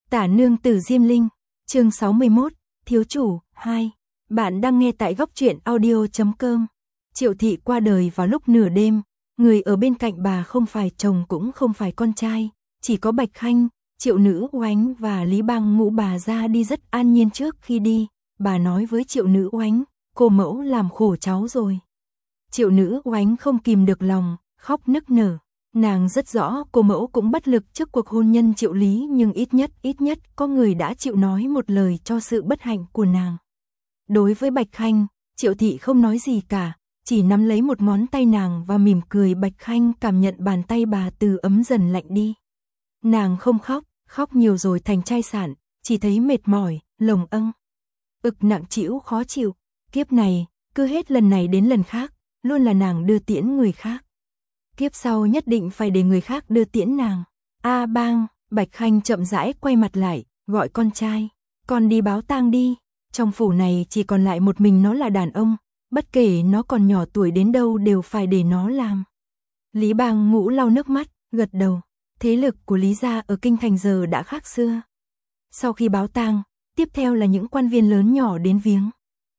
Tả nương tử Diêm Linh, chương 61, thiếu chủ, 2. Bạn đang nghe tại góc truyện audio.com. Triệu thị qua đời vào lúc nửa đêm, người ở bên cạnh bà không phải chồng cũng không phải con trai, chỉ có Bạch Khanh, Triệu Nữ Oánh và Lý Bang Ngũ. Bà ra đi rất an nhiên. Trước khi đi, bà nói với Triệu Nữ Oánh, cô mẫu làm khổ cháu rồi. Triệu Nữ Oánh không kìm được lòng, khóc nức nở. Nàng rất rõ cô mẫu cũng bất lực trước cuộc hôn nhân Triệu Lý, nhưng ít nhất có người đã chịu nói một lời cho sự bất hạnh của nàng. Đối với Bạch Khanh, Triệu thị không nói gì cả, chỉ nắm lấy một ngón tay nàng và mỉm cười. Bạch Khanh cảm nhận bàn tay bà từ ấm dần lạnh đi. Nàng không khóc, khóc nhiều rồi thành chai sạn, chỉ thấy mệt mỏi, lồng ực nặng trĩu khó chịu. Kiếp này, cứ hết lần này đến lần khác, luôn là nàng đưa tiễn người khác. Kiếp sau nhất định phải để người khác đưa tiễn nàng. A Bang, Bạch Khanh chậm rãi quay mặt lại, gọi con trai, con đi báo tang đi. Trong phủ này chỉ còn lại một mình nó là đàn ông, bất kể nó còn nhỏ tuổi đến đâu đều phải để nó làm. Lý Bang Ngũ lau nước mắt, gật đầu. Thế lực của Lý gia ở kinh thành giờ đã khác xưa. Sau khi báo tang, tiếp theo là những quan viên lớn nhỏ đến viếng.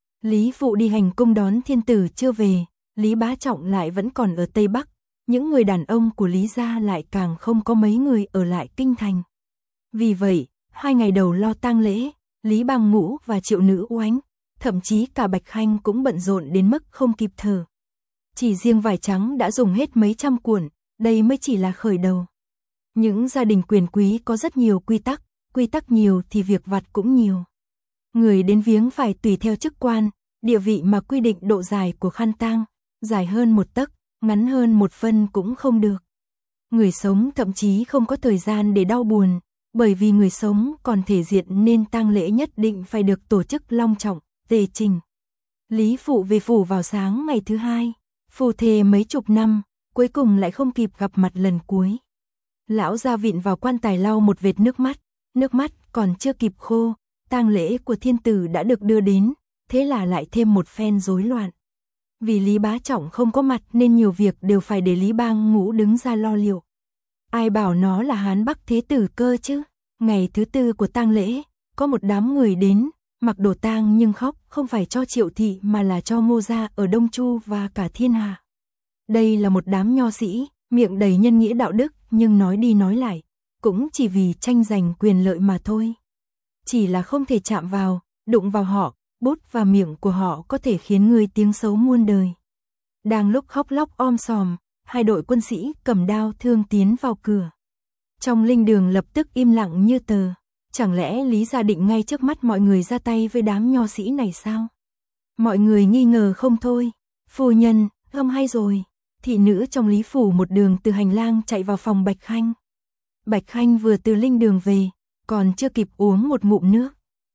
Lý Phụ đi hành cung đón thiên tử chưa về, Lý Bá Trọng lại vẫn còn ở Tây Bắc. Những người đàn ông của Lý gia lại càng không có mấy người ở lại kinh thành. Vì vậy, 2 ngày đầu lo tang lễ, Lý Bang Ngũ và Triệu Nữ Oánh, thậm chí cả Bạch Khanh cũng bận rộn đến mức không kịp thở. Chỉ riêng vải trắng đã dùng hết mấy trăm cuộn, đây mới chỉ là khởi đầu. Những gia đình quyền quý có rất nhiều quy tắc nhiều thì việc vặt cũng nhiều. Người đến viếng phải tùy theo chức quan, địa vị mà quy định độ dài của khăn tang, dài hơn 1 tấc, ngắn hơn 1 phân cũng không được. Người sống thậm chí không có thời gian để đau buồn, bởi vì người sống còn thể diện nên tang lễ nhất định phải được tổ chức long trọng, tề trình. Lý Phụ về phủ vào sáng ngày thứ 2, phù thề mấy chục năm, cuối cùng lại không kịp gặp mặt lần cuối. Lão gia vịn vào quan tài lau một vệt nước mắt còn chưa kịp khô, tang lễ của thiên tử đã được đưa đến, thế là lại thêm một phen rối loạn. Vì Lý Bá Trọng không có mặt nên nhiều việc đều phải để Lý Bang Ngũ đứng ra lo liệu. Ai bảo nó là Hán Bắc thế tử cơ chứ. Ngày thứ 4 của tang lễ, có một đám người đến, mặc đồ tang nhưng khóc không phải cho Triệu thị mà là cho Ngô gia ở Đông Chu và cả thiên hạ. Đây là một đám nho sĩ, miệng đầy nhân nghĩa đạo đức, nhưng nói đi nói lại, cũng chỉ vì tranh giành quyền lợi mà thôi. Chỉ là không thể chạm vào, đụng vào họ, bút và miệng của họ có thể khiến người tiếng xấu muôn đời. Đang lúc khóc lóc om sòm, 2 đội quân sĩ cầm đao thương tiến vào cửa. Trong linh đường lập tức im lặng như tờ. Chẳng lẽ Lý gia định ngay trước mắt mọi người ra tay với đám nho sĩ này sao? Mọi người nghi ngờ không thôi. Phu nhân, hay rồi. Thị nữ trong Lý phủ một đường từ hành lang chạy vào phòng Bạch Khanh. Bạch Khanh vừa từ linh đường về, còn chưa kịp uống một ngụm nước.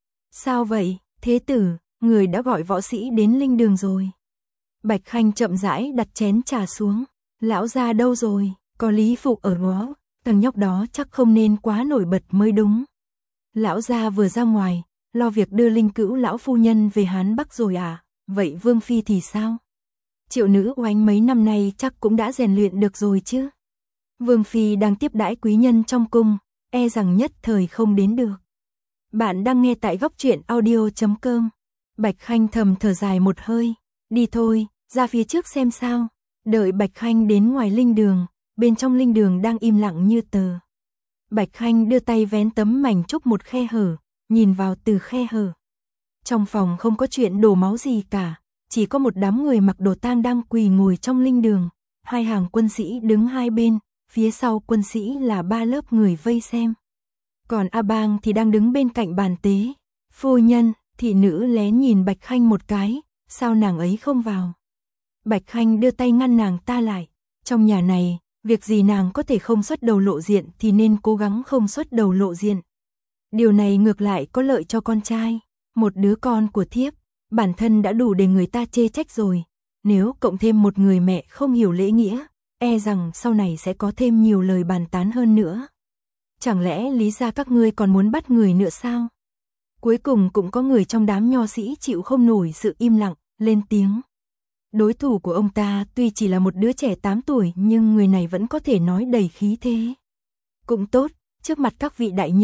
Sao vậy, thế tử, người đã gọi võ sĩ đến linh đường rồi. Bạch Khanh chậm rãi đặt chén trà xuống. Lão gia đâu rồi? Có Lý Phụ ở ngõ, thằng nhóc đó chắc không nên quá nổi bật mới đúng. Lão gia vừa ra ngoài, lo việc đưa Linh Cữu lão phu nhân về Hán Bắc rồi à? Vậy Vương phi thì sao? Triệu Nữ Oánh mấy năm nay chắc cũng đã rèn luyện được rồi chứ. Vương phi đang tiếp đãi quý nhân trong cung, e rằng nhất thời không đến được. Bạn đang nghe tại góc truyện audio.com. Bạch Khanh thầm thở dài một hơi, đi thôi, ra phía trước xem sao. Đợi Bạch Khanh đến ngoài linh đường, bên trong linh đường đang im lặng như tờ. Bạch Khanh đưa tay vén tấm mảnh trúc một khe hở, nhìn vào từ khe hở. Trong phòng không có chuyện đổ máu gì cả, chỉ có một đám người mặc đồ tang đang quỳ ngồi trong linh đường, 2 hàng quân sĩ đứng hai bên, phía sau quân sĩ là 3 lớp người vây xem. Còn A Bang thì đang đứng bên cạnh bàn tế. Phu nhân, thị nữ lén nhìn Bạch Khanh một cái, sao nàng ấy không vào? Bạch Khanh đưa tay ngăn nàng ta lại. Trong nhà này, việc gì nàng có thể không xuất đầu lộ diện thì nên cố gắng không xuất đầu lộ diện. Điều này ngược lại có lợi cho con trai. Một đứa con của thiếp, bản thân đã đủ để người ta chê trách rồi. Nếu cộng thêm một người mẹ không hiểu lễ nghĩa, e rằng sau này sẽ có thêm nhiều lời bàn tán hơn nữa. Chẳng lẽ Lý gia các ngươi còn muốn bắt người nữa sao? Cuối cùng cũng có người trong đám nho sĩ chịu không nổi sự im lặng, lên tiếng. Đối thủ của ông ta tuy chỉ là một đứa trẻ 8 tuổi nhưng người này vẫn có thể nói đầy khí thế. Cũng tốt, trước mặt các vị đại nhân,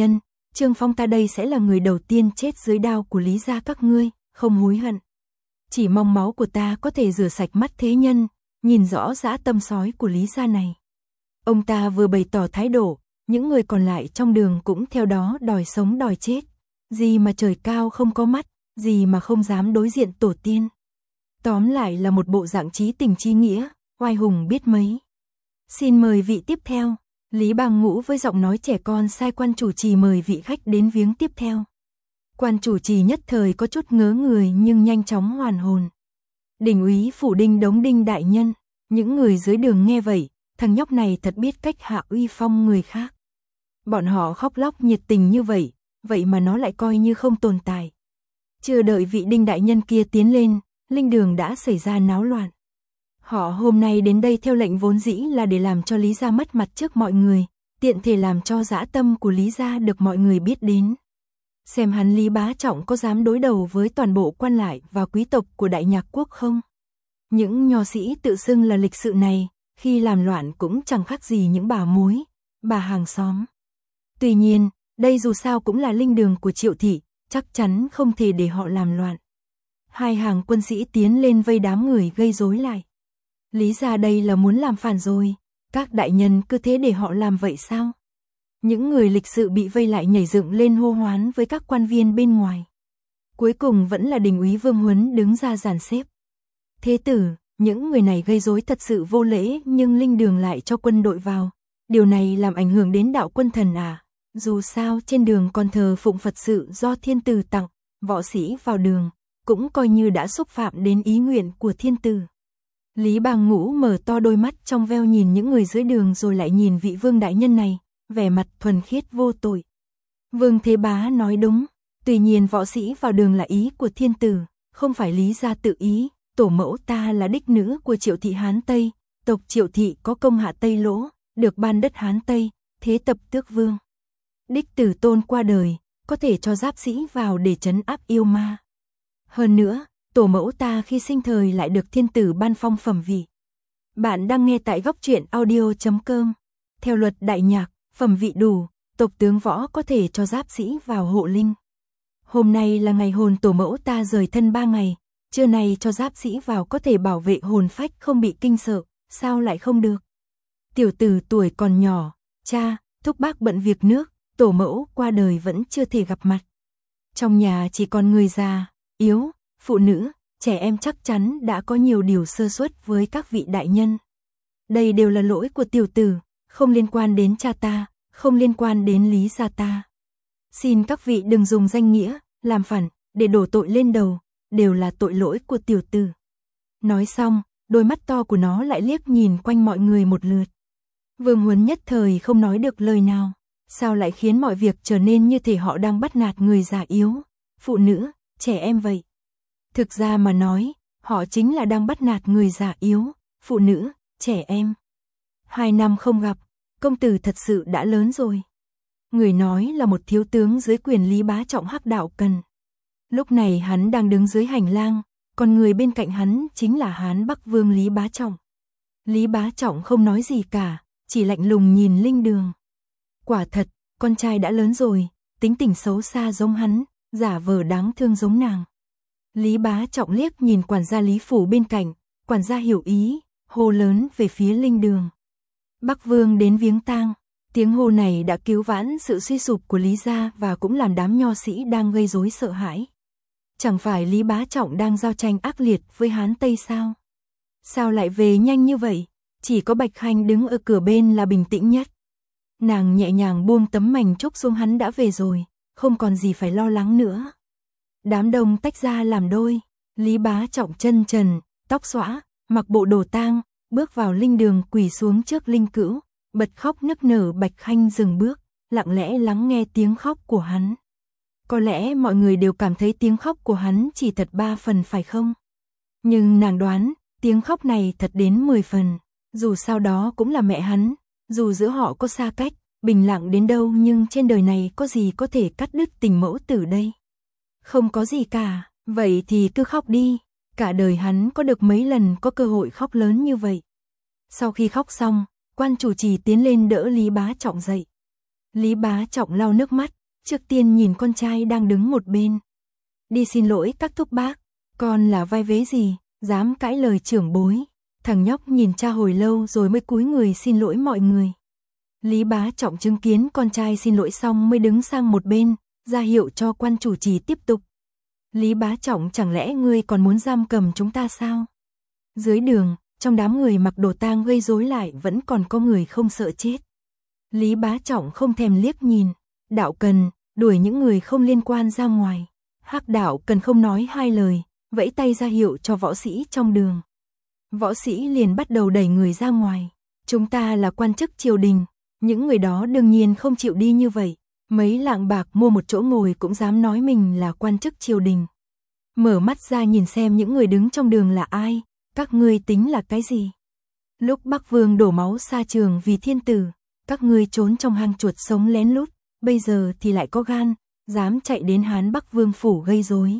Trương Phong ta đây sẽ là người đầu tiên chết dưới đao của Lý gia các ngươi, không hối hận. Chỉ mong máu của ta có thể rửa sạch mắt thế nhân, nhìn rõ dã tâm sói của Lý gia này. Ông ta vừa bày tỏ thái độ, những người còn lại trong đường cũng theo đó đòi sống đòi chết. Gì mà trời cao không có mắt, gì mà không dám đối diện tổ tiên. Tóm lại là một bộ dạng chí tình chí nghĩa, oai hùng biết mấy. Xin mời vị tiếp theo. Lý Bang Ngũ với giọng nói trẻ con sai quan chủ trì mời vị khách đến viếng tiếp theo. Quan chủ trì nhất thời có chút ngớ người nhưng nhanh chóng hoàn hồn. Đỉnh úy phủ Đinh Đống Đinh đại nhân, những người dưới đường nghe vậy, thằng nhóc này thật biết cách hạ uy phong người khác. Bọn họ khóc lóc nhiệt tình như vậy, vậy mà nó lại coi như không tồn tại. Chưa đợi vị Đinh đại nhân kia tiến lên, linh đường đã xảy ra náo loạn. Họ hôm nay đến đây theo lệnh vốn dĩ là để làm cho Lý gia mất mặt trước mọi người, tiện thể làm cho dã tâm của Lý gia được mọi người biết đến. Xem hắn Lý Bá Trọng có dám đối đầu với toàn bộ quan lại và quý tộc của Đại Nhạc quốc không? Những nho sĩ tự xưng là lịch sự này, khi làm loạn cũng chẳng khác gì những bà mối, bà hàng xóm. Tuy nhiên, đây dù sao cũng là linh đường của Triệu thị, chắc chắn không thể để họ làm loạn. Hai hàng quân sĩ tiến lên vây đám người gây rối lại. Lý gia đây là muốn làm phản rồi, các đại nhân cứ thế để họ làm vậy sao? Những người lịch sự bị vây lại nhảy dựng lên hô hoán với các quan viên bên ngoài. Cuối cùng vẫn là đình úy Vương Huấn đứng ra dàn xếp. Thế tử, những người này gây rối thật sự vô lễ nhưng linh đường lại cho quân đội vào. Điều này làm ảnh hưởng đến đạo quân thần à? Dù sao trên đường còn thờ phụng Phật sự do thiên tử tặng, võ sĩ vào đường, cũng coi như đã xúc phạm đến ý nguyện của thiên tử. Lý Bang Ngũ mở to đôi mắt trong veo nhìn những người dưới đường rồi lại nhìn vị vương đại nhân này, vẻ mặt thuần khiết vô tội. Vương Thế Bá nói đúng, tuy nhiên võ sĩ vào đường là ý của thiên tử, không phải Lý gia tự ý, tổ mẫu ta là đích nữ của Triệu thị Hán Tây, tộc Triệu thị có công hạ Tây Lỗ, được ban đất Hán Tây, thế tập tước vương. Đích tử tôn qua đời, có thể cho giáp sĩ vào để trấn áp yêu ma. Hơn nữa, tổ mẫu ta khi sinh thời lại được thiên tử ban phong phẩm vị. Bạn đang nghe tại góc truyện audio.com. Theo luật Đại Nhạc, phẩm vị đủ, tộc tướng võ có thể cho giáp sĩ vào hộ linh. Hôm nay là ngày hồn tổ mẫu ta rời thân 3 ngày, trưa nay cho giáp sĩ vào có thể bảo vệ hồn phách không bị kinh sợ, sao lại không được? Tiểu tử tuổi còn nhỏ, cha, thúc bác bận việc nước, tổ mẫu qua đời vẫn chưa thể gặp mặt. Trong nhà chỉ còn người già, yếu, phụ nữ, trẻ em chắc chắn đã có nhiều điều sơ suất với các vị đại nhân. Đây đều là lỗi của tiểu tử, không liên quan đến cha ta, không liên quan đến Lý gia ta. Xin các vị đừng dùng danh nghĩa, làm phản, để đổ tội lên đầu, đều là tội lỗi của tiểu tử. Nói xong, đôi mắt to của nó lại liếc nhìn quanh mọi người một lượt. Vương Huấn nhất thời không nói được lời nào, sao lại khiến mọi việc trở nên như thể họ đang bắt nạt người già yếu, phụ nữ, trẻ em vậy. Thực ra mà nói, họ chính là đang bắt nạt người già yếu, phụ nữ, trẻ em. 2 năm không gặp, công tử thật sự đã lớn rồi. Người nói là một thiếu tướng dưới quyền Lý Bá Trọng Hắc Đạo Cần. Lúc này hắn đang đứng dưới hành lang, còn người bên cạnh hắn chính là Hán Bắc Vương Lý Bá Trọng. Lý Bá Trọng không nói gì cả, chỉ lạnh lùng nhìn linh đường. Quả thật, con trai đã lớn rồi, tính tình xấu xa giống hắn, giả vờ đáng thương giống nàng. Lý Bá Trọng liếc nhìn quản gia Lý Phủ bên cạnh, quản gia hiểu ý, hô lớn về phía linh đường. Bắc Vương đến viếng tang. Tiếng hô này đã cứu vãn sự suy sụp của Lý gia và cũng làm đám nho sĩ đang gây rối sợ hãi. Chẳng phải Lý Bá Trọng đang giao tranh ác liệt với Hán Tây sao? Sao lại về nhanh như vậy? Chỉ có Bạch Khanh đứng ở cửa bên là bình tĩnh nhất. Nàng nhẹ nhàng buông tấm mành trúc xuống, hắn đã về rồi, không còn gì phải lo lắng nữa. Đám đông tách ra làm đôi, Lý Bá Trọng chân trần, tóc xõa, mặc bộ đồ tang, bước vào linh đường quỳ xuống trước linh cữu, bật khóc nức nở. Bạch Khanh dừng bước, lặng lẽ lắng nghe tiếng khóc của hắn. Có lẽ mọi người đều cảm thấy tiếng khóc của hắn chỉ thật 3 phần phải không? Nhưng nàng đoán, tiếng khóc này thật đến 10 phần, dù sao đó cũng là mẹ hắn, dù giữa họ có xa cách, bình lặng đến đâu nhưng trên đời này có gì có thể cắt đứt tình mẫu tử đây? Không có gì cả, vậy thì cứ khóc đi, cả đời hắn có được mấy lần có cơ hội khóc lớn như vậy. Sau khi khóc xong, quan chủ trì tiến lên đỡ Lý Bá Trọng dậy. Lý Bá Trọng lau nước mắt, Trước tiên nhìn con trai đang đứng một bên. Đi xin lỗi các thúc bác, con là vai vế gì, dám cãi lời trưởng bối. Thằng nhóc nhìn cha hồi lâu rồi mới cúi người xin lỗi mọi người. Lý Bá Trọng chứng kiến con trai xin lỗi xong mới đứng sang một bên, ra hiệu cho quan chủ trì tiếp tục. Lý Bá Trọng, chẳng lẽ ngươi còn muốn giam cầm chúng ta sao? Dưới đường, trong đám người mặc đồ tang gây rối lại vẫn còn có người không sợ chết. Lý Bá Trọng không thèm liếc nhìn. Đạo Cần, đuổi những người không liên quan ra ngoài. Hắc Đạo Cần không nói hai lời, vẫy tay ra hiệu cho võ sĩ trong đường. Võ sĩ liền bắt đầu đẩy người ra ngoài. Chúng ta là quan chức triều đình, những người đó đương nhiên không chịu đi như vậy. Mấy lạng bạc mua một chỗ ngồi cũng dám nói mình là quan chức triều đình. Mở mắt ra nhìn xem những người đứng trong đường là ai, các ngươi tính là cái gì? Lúc Bắc Vương đổ máu xa trường vì thiên tử, các ngươi trốn trong hang chuột sống lén lút, bây giờ thì lại có gan, dám chạy đến Hán Bắc Vương phủ gây rối.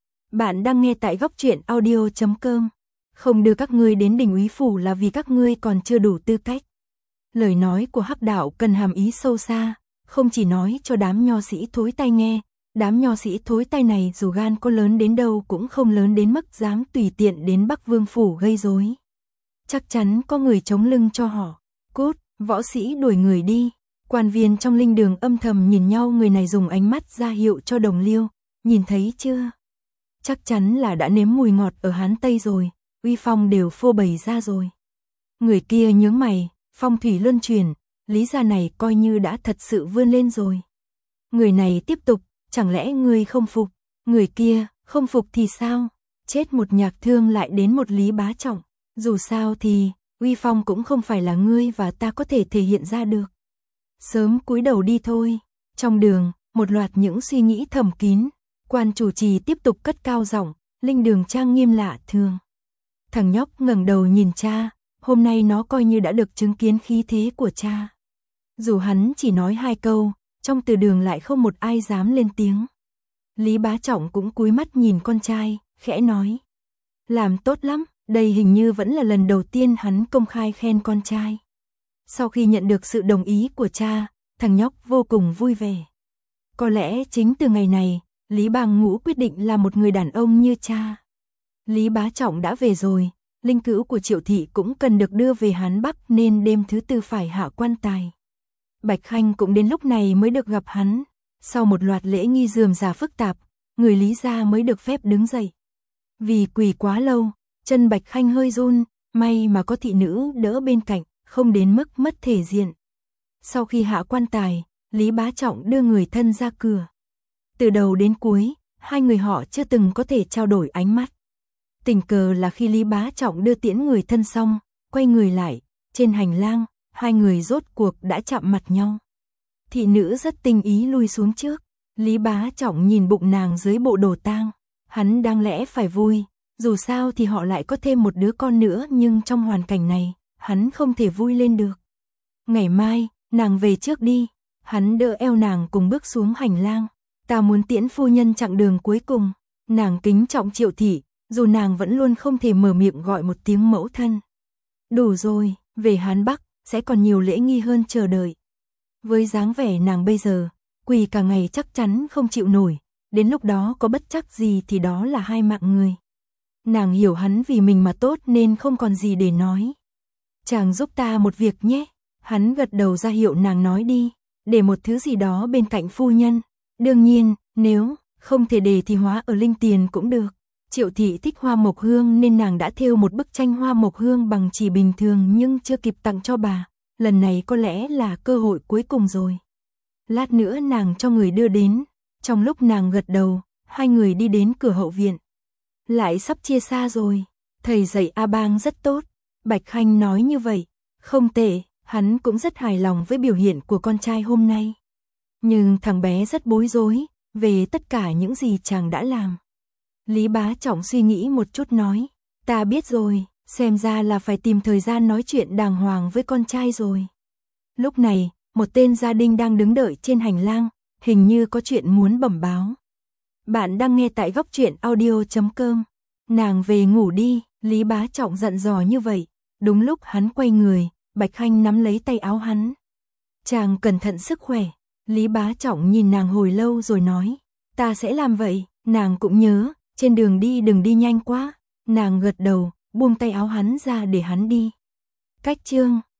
Bạn đang nghe tại Góc Truyện Audio.com. Không đưa các ngươi đến Đình Úy phủ là vì các ngươi còn chưa đủ tư cách. Lời nói của Hắc Đạo Cần hàm ý sâu xa, không chỉ nói cho đám nho sĩ thối tai nghe, đám nho sĩ thối tai này dù gan có lớn đến đâu cũng không lớn đến mức dám tùy tiện đến Bắc Vương phủ gây rối. Chắc chắn có người chống lưng cho họ. Cút, võ sĩ đuổi người đi. Quan viên trong linh đường âm thầm nhìn nhau, người này dùng ánh mắt ra hiệu cho Đồng Liêu, nhìn thấy chưa? Chắc chắn là đã nếm mùi ngọt ở Hán Tây rồi, uy phong đều phô bày ra rồi. Người kia nhướng mày, phong thủy luân chuyển, Lý gia này coi như đã thật sự vươn lên rồi. Người này tiếp tục, chẳng lẽ ngươi không phục? Người kia, không phục thì sao? Chết một Nhạc Thương lại đến một Lý Bá Trọng, dù sao thì uy phong cũng không phải là ngươi và ta có thể thể hiện ra được. Sớm cúi đầu đi thôi. Trong đường, một loạt những suy nghĩ thầm kín, quan chủ trì tiếp tục cất cao giọng, linh đường trang nghiêm lạ thường. Thằng nhóc ngẩng đầu nhìn cha, hôm nay nó coi như đã được chứng kiến khí thế của cha. Dù hắn chỉ nói 2 câu, trong từ đường lại không một ai dám lên tiếng. Lý Bá Trọng cũng cúi mắt nhìn con trai, khẽ nói. Làm tốt lắm, đây hình như vẫn là lần đầu tiên hắn công khai khen con trai. Sau khi nhận được sự đồng ý của cha, thằng nhóc vô cùng vui vẻ. Có lẽ chính từ ngày này, Lý Bang Ngũ quyết định là một người đàn ông như cha. Lý Bá Trọng đã về rồi, linh cữu của Triệu thị cũng cần được đưa về Hán Bắc nên đêm thứ tư phải hạ quan tài. Bạch Khanh cũng đến lúc này mới được gặp hắn. Sau một loạt lễ nghi rườm rà phức tạp, người Lý gia mới được phép đứng dậy. Vì quỳ quá lâu, chân Bạch Khanh hơi run, may mà có thị nữ đỡ bên cạnh, không đến mức mất thể diện. Sau khi hạ quan tài, Lý Bá Trọng đưa người thân ra cửa. Từ đầu đến cuối, hai người họ chưa từng có thể trao đổi ánh mắt. Tình cờ là khi Lý Bá Trọng đưa tiễn người thân xong, quay người lại, trên hành lang, hai người rốt cuộc đã chạm mặt nhau. Thị nữ rất tinh ý lui xuống trước, Lý Bá Trọng nhìn bụng nàng dưới bộ đồ tang, hắn đáng lẽ phải vui, dù sao thì họ lại có thêm một đứa con nữa, nhưng trong hoàn cảnh này, hắn không thể vui lên được. Ngày mai, nàng về trước đi, hắn đỡ eo nàng cùng bước xuống hành lang, ta muốn tiễn phu nhân chặng đường cuối cùng. Nàng kính trọng Triệu thị, dù nàng vẫn luôn không thể mở miệng gọi một tiếng mẫu thân. Đủ rồi, về Hán Bắc, sẽ còn nhiều lễ nghi hơn chờ đợi. Với dáng vẻ nàng bây giờ, quỳ cả ngày chắc chắn không chịu nổi, đến lúc đó có bất trắc gì thì đó là 2 mạng người. Nàng hiểu hắn vì mình mà tốt nên không còn gì để nói. Chàng giúp ta một việc nhé. Hắn gật đầu ra hiệu nàng nói đi, để một thứ gì đó bên cạnh phu nhân. Đương nhiên, nếu không thể để thì hóa ở linh tiền cũng được. Triệu thị thích hoa mộc hương nên nàng đã thêu một bức tranh hoa mộc hương bằng chỉ bình thường nhưng chưa kịp tặng cho bà. Lần này có lẽ là cơ hội cuối cùng rồi. Lát nữa nàng cho người đưa đến. Trong lúc nàng gật đầu, hai người đi đến cửa hậu viện. Lại sắp chia xa rồi. Thầy dạy A Bang rất tốt. Bạch Khanh nói như vậy. Không tệ, hắn cũng rất hài lòng với biểu hiện của con trai hôm nay. Nhưng thằng bé rất bối rối về tất cả những gì chàng đã làm. Lý Bá Trọng suy nghĩ một chút nói. Ta biết rồi, xem ra là phải tìm thời gian nói chuyện đàng hoàng với con trai rồi. Lúc này, một tên gia đình đang đứng đợi trên hành lang, hình như có chuyện muốn bẩm báo. Bạn đang nghe tại Góc Truyện Audio.com. Nàng về ngủ đi, Lý Bá Trọng dặn dò như vậy. Đúng lúc hắn quay người, Bạch Khanh nắm lấy tay áo hắn. Chàng cẩn thận sức khỏe. Lý Bá Trọng nhìn nàng hồi lâu rồi nói, ta sẽ làm vậy, nàng cũng nhớ, trên đường đi đừng đi nhanh quá. Nàng gật đầu, buông tay áo hắn ra để hắn đi. Cách chương